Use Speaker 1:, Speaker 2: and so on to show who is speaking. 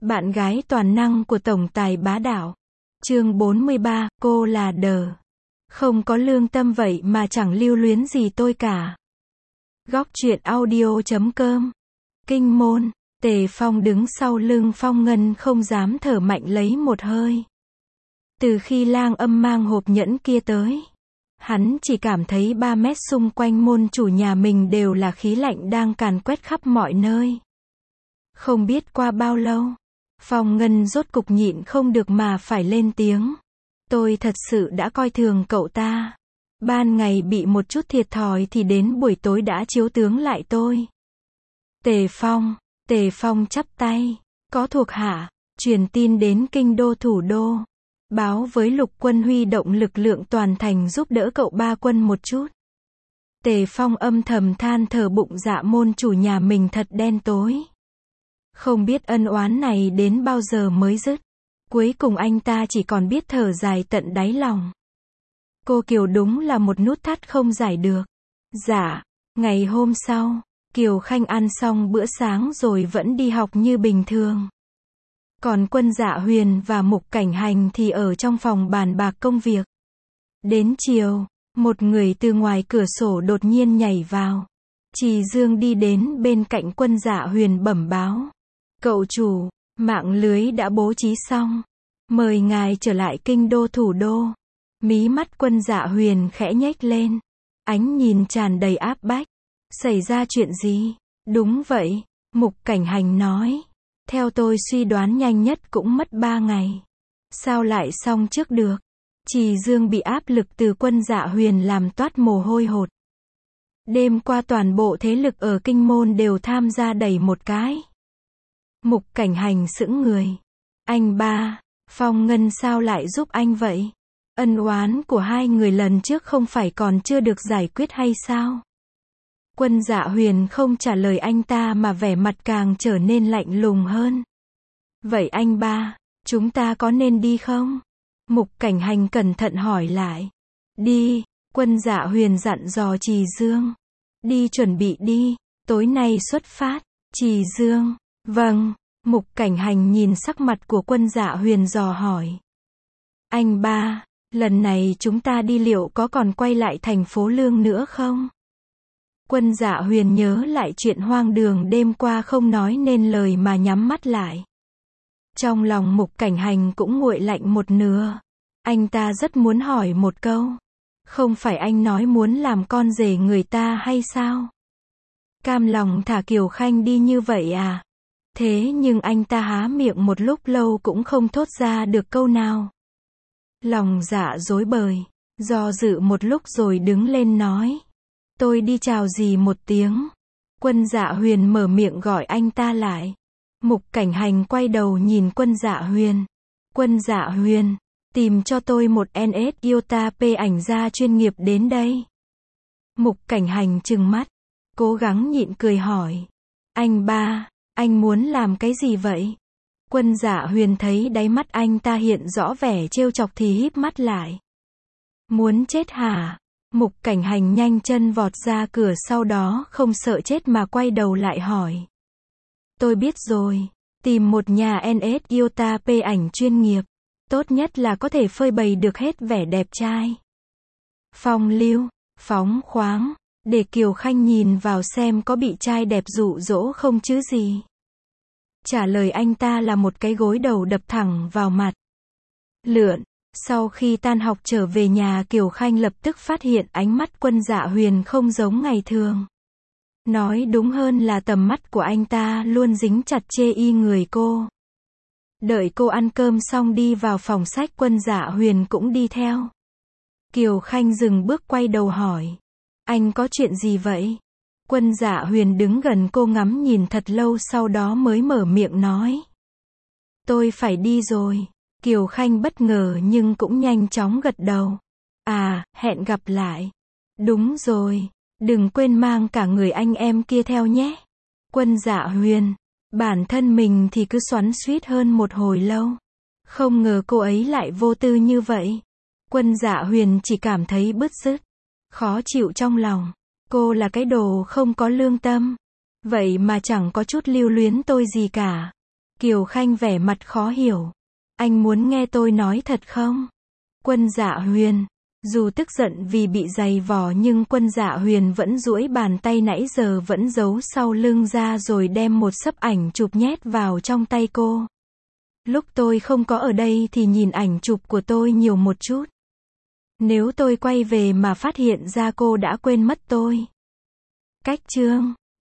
Speaker 1: Bạn gái toàn năng của tổng tài bá đạo. Chương 43, cô là đờ. Không có lương tâm vậy mà chẳng lưu luyến gì tôi cả. Góc truyện audio.com. Kinh môn. Tề Phong đứng sau lưng Phong Ngân không dám thở mạnh lấy một hơi. Từ khi Lang Âm mang hộp nhẫn kia tới, hắn chỉ cảm thấy 3 mét xung quanh môn chủ nhà mình đều là khí lạnh đang càn quét khắp mọi nơi. Không biết qua bao lâu, Phong Ngân rốt cục nhịn không được mà phải lên tiếng. Tôi thật sự đã coi thường cậu ta. Ban ngày bị một chút thiệt thòi thì đến buổi tối đã chiếu tướng lại tôi. Tề Phong chắp tay. Có thuộc hạ truyền tin đến kinh đô thủ đô, báo với Lục quân huy động lực lượng toàn thành giúp đỡ cậu ba quân một chút. Tề Phong âm thầm than thở bụng dạ môn chủ nhà mình thật đen tối. Không biết ân oán này đến bao giờ mới dứt. Cuối cùng anh ta chỉ còn biết thở dài tận đáy lòng. Cô Kiều đúng là một nút thắt không giải được. Dạ, ngày hôm sau, Kiều Khanh ăn xong bữa sáng rồi vẫn đi học như bình thường. Còn Quân Dạ Huyền và Mục Cảnh Hành thì ở trong phòng bàn bạc công việc. Đến chiều, một người từ ngoài cửa sổ đột nhiên nhảy vào. Trì Dương đi đến bên cạnh Quân Dạ Huyền bẩm báo. Cậu chủ, mạng lưới đã bố trí xong. Mời ngài trở lại kinh đô thủ đô. Mí mắt Quân Dạ Huyền khẽ nhếch lên. Ánh nhìn tràn đầy áp bách. Xảy ra chuyện gì? Đúng vậy, Mục Cảnh Hành nói. Theo tôi suy đoán nhanh nhất cũng mất 3 ngày. Sao lại xong trước được? Trì Dương bị áp lực từ Quân Dạ Huyền làm toát mồ hôi hột. Đêm qua toàn bộ thế lực ở kinh môn đều tham gia đẩy một cái. Mục Cảnh Hành sững người. Anh ba, Phong Ngân sao lại giúp anh vậy? Ân oán của hai người lần trước không phải còn chưa được giải quyết hay sao? Quân Dạ Huyền không trả lời anh ta mà vẻ mặt càng trở nên lạnh lùng hơn. Vậy anh ba, chúng ta có nên đi không? Mục Cảnh Hành cẩn thận hỏi lại. Đi, Quân Dạ Huyền dặn dò Trì Dương. Đi chuẩn bị đi, tối nay xuất phát. Trì Dương. Vâng, Mục Cảnh Hành nhìn sắc mặt của Quân Dạ Huyền dò hỏi. Anh ba, lần này chúng ta đi liệu có còn quay lại thành phố Lương nữa không? Quân Dạ Huyền nhớ lại chuyện hoang đường đêm qua không nói nên lời mà nhắm mắt lại. Trong lòng Mục Cảnh Hành cũng nguội lạnh một nửa. Anh ta rất muốn hỏi một câu. Không phải anh nói muốn làm con rể người ta hay sao? Cam lòng thả Kiều Khanh đi như vậy à? Thế nhưng anh ta há miệng một lúc lâu cũng không thốt ra được câu nào. Lòng dạ rối bời, do dự một lúc rồi đứng lên nói. Tôi đi chào dì một tiếng. Quân Dạ Huyền mở miệng gọi anh ta lại. Mục Cảnh Hành quay đầu nhìn Quân Dạ Huyền. Quân Dạ Huyền, tìm cho tôi một NS Iota P ảnh gia chuyên nghiệp đến đây. Mục Cảnh Hành trừng mắt, cố gắng nhịn cười hỏi. Anh ba, anh muốn làm cái gì vậy? Quân Dạ Huyền thấy đáy mắt anh ta hiện rõ vẻ trêu chọc thì híp mắt lại. Muốn chết hả? Mục Cảnh Hành nhanh chân vọt ra cửa sau đó không sợ chết mà quay đầu lại hỏi. Tôi biết rồi, tìm một nhà NS Iota P ảnh chuyên nghiệp. Tốt nhất là có thể phơi bày được hết vẻ đẹp trai. Phong lưu, phóng khoáng, để Kiều Khanh nhìn vào xem có bị trai đẹp dụ dỗ không chứ gì. Trả lời anh ta là một cái gối đầu đập thẳng vào mặt. Lượn. Sau khi tan học trở về nhà Kiều Khanh lập tức phát hiện ánh mắt Quân Dạ Huyền không giống ngày thường. Nói đúng hơn là tầm mắt của anh ta luôn dính chặt chê y người cô. Đợi cô ăn cơm xong đi vào phòng sách Quân Dạ Huyền cũng đi theo. Kiều Khanh dừng bước quay đầu hỏi. Anh có chuyện gì vậy? Quân Dạ Huyền đứng gần cô ngắm nhìn thật lâu sau đó mới mở miệng nói. Tôi phải đi rồi. Kiều Khanh bất ngờ nhưng cũng nhanh chóng gật đầu. À, hẹn gặp lại. Đúng rồi, đừng quên mang cả người anh em kia theo nhé. Quân Dạ Huyền, bản thân mình thì cứ xoắn xuýt hơn một hồi lâu. Không ngờ cô ấy lại vô tư như vậy. Quân Dạ Huyền chỉ cảm thấy bứt rứt, khó chịu trong lòng. Cô là cái đồ không có lương tâm. Vậy mà chẳng có chút lưu luyến tôi gì cả. Kiều Khanh vẻ mặt khó hiểu. Anh muốn nghe tôi nói thật không? Quân Dạ Huyền. Dù tức giận vì bị giày vò nhưng Quân Dạ Huyền vẫn duỗi bàn tay nãy giờ vẫn giấu sau lưng ra rồi đem một xấp ảnh chụp nhét vào trong tay cô. Lúc tôi không có ở đây thì nhìn ảnh chụp của tôi nhiều một chút. Nếu tôi quay về mà phát hiện ra cô đã quên mất tôi. Cách chương